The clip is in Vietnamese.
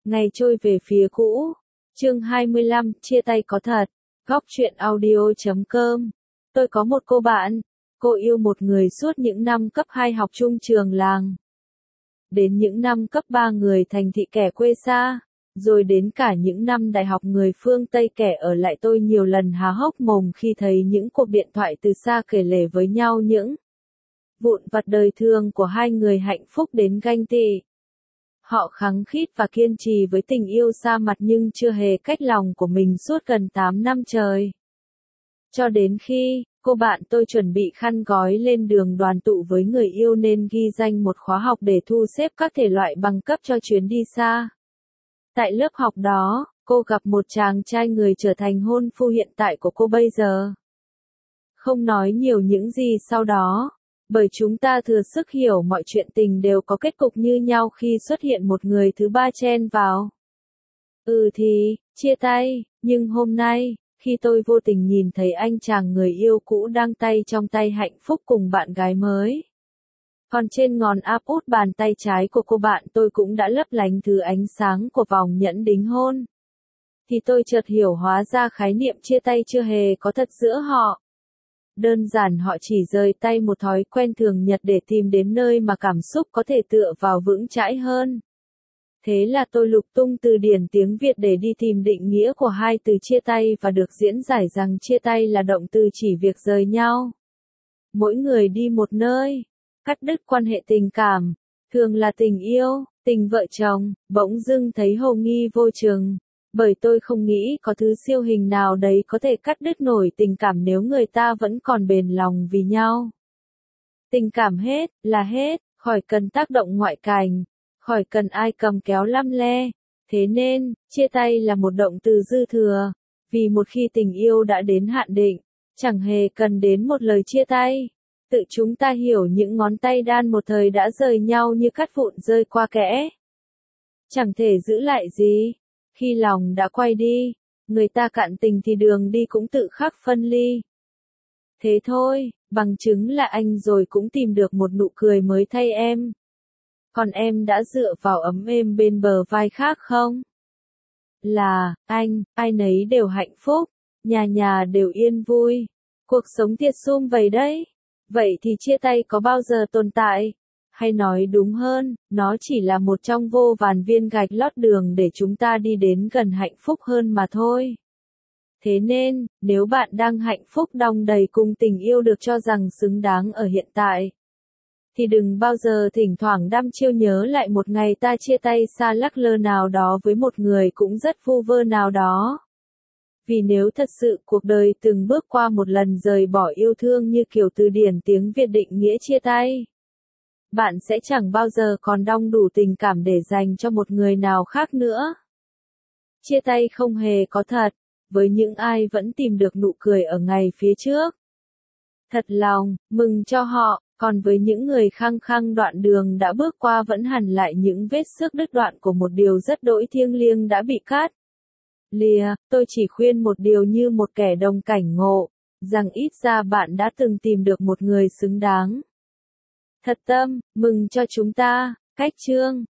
Ngày trôi về phía cũ. Chương 25, chia tay có thật. Góc truyện audio.com. Tôi có một cô bạn. Cô yêu một người suốt những năm cấp 2 học chung trường làng. Đến những năm cấp 3 người thành thị kẻ quê xa. Rồi đến cả những năm đại học người phương Tây kẻ ở lại, tôi nhiều lần há hốc mồm khi thấy những cuộc điện thoại từ xa kể lể với nhau những vụn vặt đời thường của hai người hạnh phúc đến ganh tị. Họ khăng khít và kiên trì với tình yêu xa mặt nhưng chưa hề cách lòng của mình suốt gần 8 năm trời. Cho đến khi, cô bạn tôi chuẩn bị khăn gói lên đường đoàn tụ với người yêu nên ghi danh một khóa học để thu xếp các thể loại bằng cấp cho chuyến đi xa. Tại lớp học đó, cô gặp một chàng trai người trở thành hôn phu hiện tại của cô bây giờ. Không nói nhiều những gì sau đó, bởi chúng ta thừa sức hiểu mọi chuyện tình đều có kết cục như nhau khi xuất hiện một người thứ ba chen vào. Chia tay, nhưng hôm nay, khi tôi vô tình nhìn thấy anh chàng người yêu cũ đang tay trong tay hạnh phúc cùng bạn gái mới. Còn trên ngón áp út bàn tay trái của cô bạn tôi cũng đã lấp lánh thứ ánh sáng của vòng nhẫn đính hôn. Thì tôi chợt hiểu hóa ra khái niệm chia tay chưa hề có thật giữa họ. Đơn giản họ chỉ rời tay một thói quen thường nhật để tìm đến nơi mà cảm xúc có thể tựa vào vững chãi hơn. Thế là tôi lục tung từ điển tiếng Việt để đi tìm định nghĩa của hai từ chia tay và được diễn giải rằng chia tay là động từ chỉ việc rời nhau. Mỗi người đi một nơi, cắt đứt quan hệ tình cảm, thường là tình yêu, tình vợ chồng, bỗng dưng thấy hồ nghi vô chừng. Bởi tôi không nghĩ có thứ siêu hình nào đấy có thể cắt đứt nổi tình cảm nếu người ta vẫn còn bền lòng vì nhau. Tình cảm hết, là hết, khỏi cần tác động ngoại cảnh, khỏi cần ai cầm kéo lăm le. Thế nên, chia tay là một động từ dư thừa, vì một khi tình yêu đã đến hạn định, chẳng hề cần đến một lời chia tay. Tự chúng ta hiểu những ngón tay đan một thời đã rời nhau như cát vụn rơi qua kẽ. Chẳng thể giữ lại gì. Khi lòng đã quay đi, người ta cạn tình thì đường đi cũng tự khắc phân ly. Thế thôi, bằng chứng là anh rồi cũng tìm được một nụ cười mới thay em. Còn em đã dựa vào ấm êm bên bờ vai khác không? Là, anh, ai nấy đều hạnh phúc, nhà nhà đều yên vui. Cuộc sống thiệt sum vầy đấy. Vậy thì chia tay có bao giờ tồn tại? Hay nói đúng hơn, nó chỉ là một trong vô vàn viên gạch lót đường để chúng ta đi đến gần hạnh phúc hơn mà thôi. Thế nên, nếu bạn đang hạnh phúc đong đầy cùng tình yêu được cho rằng xứng đáng ở hiện tại, thì đừng bao giờ thỉnh thoảng đăm chiêu nhớ lại một ngày ta chia tay xa lắc lơ nào đó với một người cũng rất vu vơ nào đó. Vì nếu thật sự cuộc đời từng bước qua một lần rời bỏ yêu thương như kiểu từ điển tiếng Việt định nghĩa chia tay, bạn sẽ chẳng bao giờ còn đong đủ tình cảm để dành cho một người nào khác nữa. Chia tay không hề có thật, với những ai vẫn tìm được nụ cười ở ngày phía trước. Thật lòng, mừng cho họ, còn với những người khăng khăng đoạn đường đã bước qua vẫn hằn lại những vết xước đứt đoạn của một điều rất đỗi thiêng liêng đã bị cắt lìa, tôi chỉ khuyên một điều như một kẻ đồng cảnh ngộ, rằng ít ra bạn đã từng tìm được một người xứng đáng. Thật tâm, mừng cho chúng ta. Cách chương